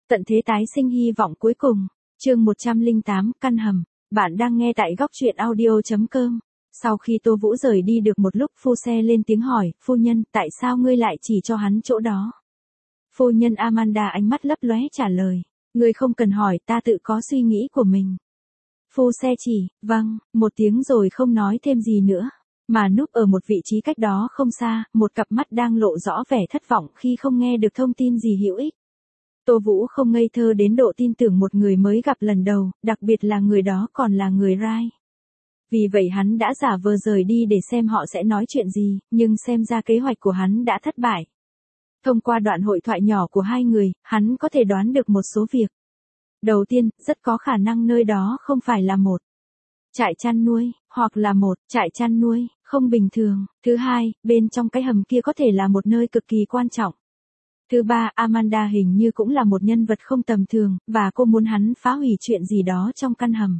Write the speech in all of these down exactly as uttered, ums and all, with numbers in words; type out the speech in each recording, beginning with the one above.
Tận thế tái sinh hy vọng cuối cùng. Chương một trăm lẻ tám, căn hầm. Bạn đang nghe tại góc truyện audio chấm com. Sau khi Tô Vũ rời đi được một lúc, phu xe lên tiếng hỏi, phu nhân, tại sao ngươi lại chỉ cho hắn chỗ đó? Phu nhân Amanda ánh mắt lấp lóe trả lời, ngươi không cần hỏi, ta tự có suy nghĩ của mình. Phu xe chỉ, vâng, một tiếng rồi không nói thêm gì nữa. Mà núp ở một vị trí cách đó không xa, một cặp mắt đang lộ rõ vẻ thất vọng khi không nghe được thông tin gì hữu ích. Tô Vũ không ngây thơ đến độ tin tưởng một người mới gặp lần đầu, đặc biệt là người đó còn là người Rai. Vì vậy hắn đã giả vờ rời đi để xem họ sẽ nói chuyện gì, nhưng xem ra kế hoạch của hắn đã thất bại. Thông qua đoạn hội thoại nhỏ của hai người, hắn có thể đoán được một số việc. Đầu tiên, rất có khả năng nơi đó không phải là một trại chăn nuôi, hoặc là một trại chăn nuôi không bình thường. Thứ hai, bên trong cái hầm kia có thể là một nơi cực kỳ quan trọng. Thứ ba, Amanda hình như cũng là một nhân vật không tầm thường, và cô muốn hắn phá hủy chuyện gì đó trong căn hầm.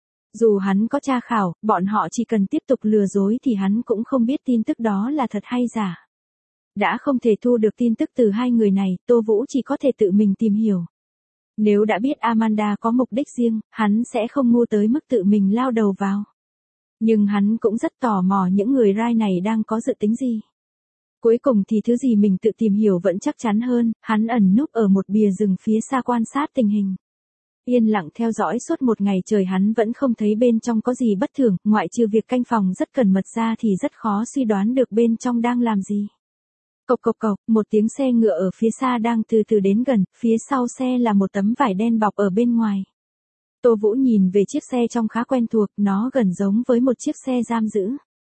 Dù hắn có tra khảo, bọn họ chỉ cần tiếp tục lừa dối thì hắn cũng không biết tin tức đó là thật hay giả. Đã không thể thu được tin tức từ hai người này, Tô Vũ chỉ có thể tự mình tìm hiểu. Nếu đã biết Amanda có mục đích riêng, hắn sẽ không ngu tới mức tự mình lao đầu vào. Nhưng hắn cũng rất tò mò những người Rai này đang có dự tính gì. Cuối cùng thì thứ gì mình tự tìm hiểu vẫn chắc chắn hơn, hắn ẩn núp ở một bìa rừng phía xa quan sát tình hình. Yên lặng theo dõi suốt một ngày trời, hắn vẫn không thấy bên trong có gì bất thường, ngoại trừ việc canh phòng rất cẩn mật ra thì rất khó suy đoán được bên trong đang làm gì. Cộc cộc cộc, một tiếng xe ngựa ở phía xa đang từ từ đến gần, phía sau xe là một tấm vải đen bọc ở bên ngoài. Tô Vũ nhìn về chiếc xe trong khá quen thuộc, nó gần giống với một chiếc xe giam giữ.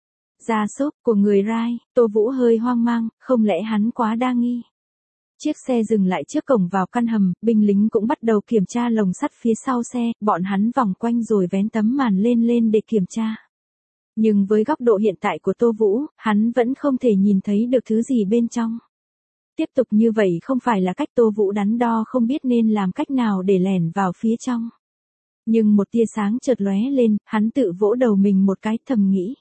Gia súc của người Rai, Tô Vũ hơi hoang mang, không lẽ hắn quá đa nghi. Chiếc xe dừng lại trước cổng vào căn hầm, binh lính cũng bắt đầu kiểm tra lồng sắt phía sau xe, bọn hắn vòng quanh rồi vén tấm màn lên lên để kiểm tra. Nhưng với góc độ hiện tại của Tô Vũ, hắn vẫn không thể nhìn thấy được thứ gì bên trong. Tiếp tục như vậy không phải là cách Tô Vũ đắn đo không biết nên làm cách nào để lẻn vào phía trong. Nhưng một tia sáng chợt lóe lên, hắn tự vỗ đầu mình một cái, thầm nghĩ.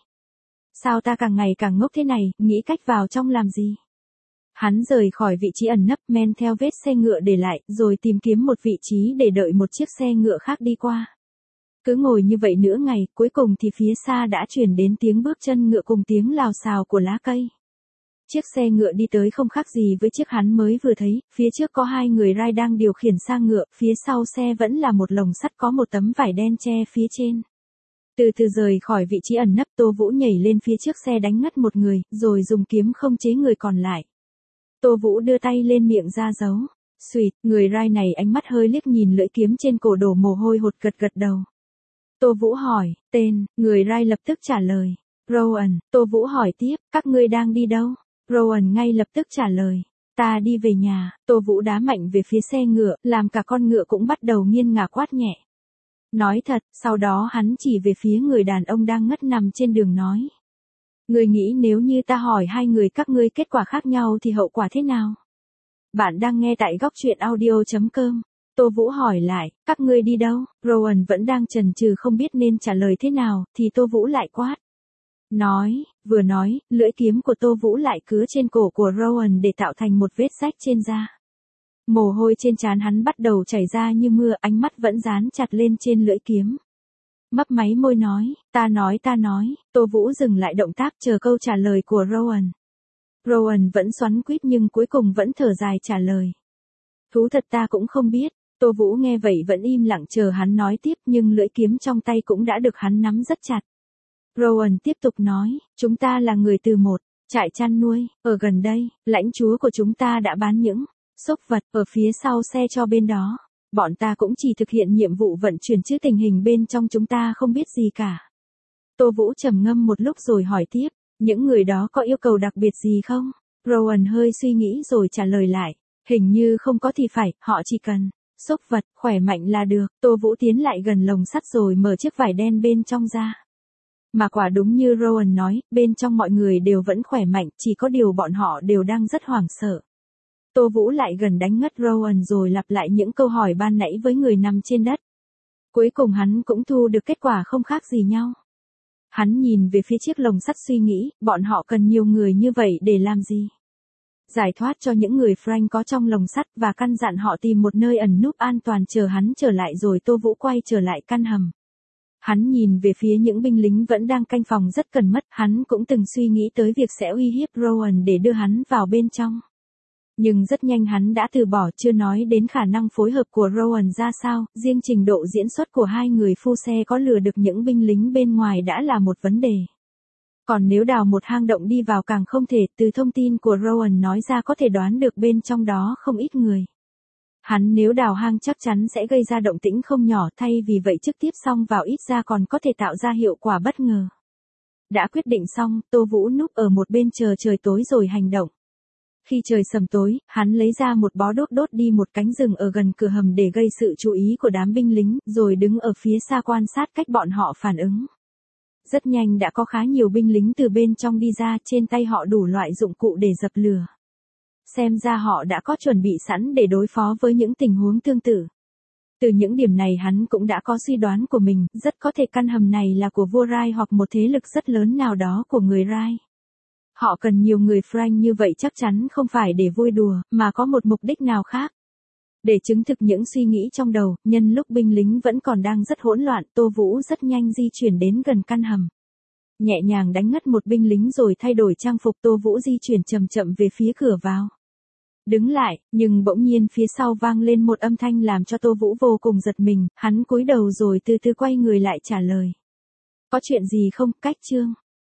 Sao ta càng ngày càng ngốc thế này, nghĩ cách vào trong làm gì? Hắn rời khỏi vị trí ẩn nấp, men theo vết xe ngựa để lại, rồi tìm kiếm một vị trí để đợi một chiếc xe ngựa khác đi qua. Cứ ngồi như vậy nửa ngày, cuối cùng thì phía xa đã chuyển đến tiếng bước chân ngựa cùng tiếng lào xào của lá cây. Chiếc xe ngựa đi tới không khác gì với chiếc hắn mới vừa thấy, phía trước có hai người Rai đang điều khiển xa ngựa, phía sau xe vẫn là một lồng sắt có một tấm vải đen che phía trên. Từ từ rời khỏi vị trí ẩn nấp, Tô Vũ nhảy lên phía trước xe đánh ngất một người, rồi dùng kiếm không chế người còn lại. Tô Vũ đưa tay lên miệng ra dấu. Xuyệt, người Rai này ánh mắt hơi liếc nhìn lưỡi kiếm trên cổ đổ mồ hôi hột, gật gật đầu. Tô Vũ hỏi, tên, người Rai lập tức trả lời. Rowan. Tô Vũ hỏi tiếp, các ngươi đang đi đâu? Rowan ngay lập tức trả lời. Ta đi về nhà. Tô Vũ đá mạnh về phía xe ngựa, làm cả con ngựa cũng bắt đầu nghiêng ngả quát nhẹ. Nói thật, sau đó hắn chỉ về phía người đàn ông đang ngất nằm trên đường nói. Ngươi nghĩ nếu như ta hỏi hai người các ngươi kết quả khác nhau thì hậu quả thế nào? Bạn đang nghe tại góc truyện audio chấm com. Tô Vũ hỏi lại, các ngươi đi đâu? Rowan vẫn đang chần chừ không biết nên trả lời thế nào, thì Tô Vũ lại quát. Nói, vừa nói, lưỡi kiếm của Tô Vũ lại cứa trên cổ của Rowan để tạo thành một vết rách trên da. Mồ hôi trên trán hắn bắt đầu chảy ra như mưa, ánh mắt vẫn dán chặt lên trên lưỡi kiếm. Mấp máy môi nói, ta nói ta nói, Tô Vũ dừng lại động tác chờ câu trả lời của Rowan. Rowan vẫn xoắn quýt nhưng cuối cùng vẫn thở dài trả lời. Thú thật ta cũng không biết. Tô Vũ nghe vậy vẫn im lặng chờ hắn nói tiếp, nhưng lưỡi kiếm trong tay cũng đã được hắn nắm rất chặt. Rowan tiếp tục nói, chúng ta là người từ một trại chăn nuôi, ở gần đây, lãnh chúa của chúng ta đã bán những súc vật ở phía sau xe cho bên đó. Bọn ta cũng chỉ thực hiện nhiệm vụ vận chuyển chứ tình hình bên trong chúng ta không biết gì cả. Tô Vũ trầm ngâm một lúc rồi hỏi tiếp, những người đó có yêu cầu đặc biệt gì không? Rowan hơi suy nghĩ rồi trả lời lại, hình như không có thì phải, họ chỉ cần súc vật, khỏe mạnh là được. Tô Vũ tiến lại gần lồng sắt rồi mở chiếc vải đen bên trong ra. Mà quả đúng như Rowan nói, bên trong mọi người đều vẫn khỏe mạnh, chỉ có điều bọn họ đều đang rất hoảng sợ. Tô Vũ lại gần đánh ngất Rowan rồi lặp lại những câu hỏi ban nãy với người nằm trên đất. Cuối cùng hắn cũng thu được kết quả không khác gì nhau. Hắn nhìn về phía chiếc lồng sắt suy nghĩ, bọn họ cần nhiều người như vậy để làm gì? giải thoát cho những người Frank có trong lồng sắt và căn dặn họ tìm một nơi ẩn núp an toàn chờ hắn trở lại rồi Tô Vũ quay trở lại căn hầm. Hắn nhìn về phía những binh lính vẫn đang canh phòng rất cần mất, hắn cũng từng suy nghĩ tới việc sẽ uy hiếp Rowan để đưa hắn vào bên trong. Nhưng rất nhanh hắn đã từ bỏ, chưa nói đến khả năng phối hợp của Rowan ra sao, riêng trình độ diễn xuất của hai người phu xe có lừa được những binh lính bên ngoài đã là một vấn đề. Còn nếu đào một hang động đi vào càng không thể, từ thông tin của Rowan nói ra có thể đoán được bên trong đó không ít người. Hắn nếu đào hang chắc chắn sẽ gây ra động tĩnh không nhỏ, thay vì vậy trực tiếp xông vào ít ra còn có thể tạo ra hiệu quả bất ngờ. Đã quyết định xong, Tô Vũ núp ở một bên chờ trời tối rồi hành động. Khi trời sầm tối, hắn lấy ra một bó đốt đốt đi một cánh rừng ở gần cửa hầm để gây sự chú ý của đám binh lính, rồi đứng ở phía xa quan sát cách bọn họ phản ứng. Rất nhanh đã có khá nhiều binh lính từ bên trong đi ra, trên tay họ đủ loại dụng cụ để dập lửa. Xem ra họ đã có chuẩn bị sẵn để đối phó với những tình huống tương tự. Từ những điểm này hắn cũng đã có suy đoán của mình, rất có thể căn hầm này là của vua Rai hoặc một thế lực rất lớn nào đó của người Rai. Họ cần nhiều người Frank như vậy chắc chắn không phải để vui đùa, mà có một mục đích nào khác. Để chứng thực những suy nghĩ trong đầu, nhân lúc binh lính vẫn còn đang rất hỗn loạn, Tô Vũ rất nhanh di chuyển đến gần căn hầm. Nhẹ nhàng đánh ngất một binh lính rồi thay đổi trang phục, Tô Vũ di chuyển chậm chậm về phía cửa vào. Đứng lại, nhưng bỗng nhiên phía sau vang lên một âm thanh làm cho Tô Vũ vô cùng giật mình, hắn cúi đầu rồi từ từ quay người lại trả lời. Có chuyện gì không, Cách Trương?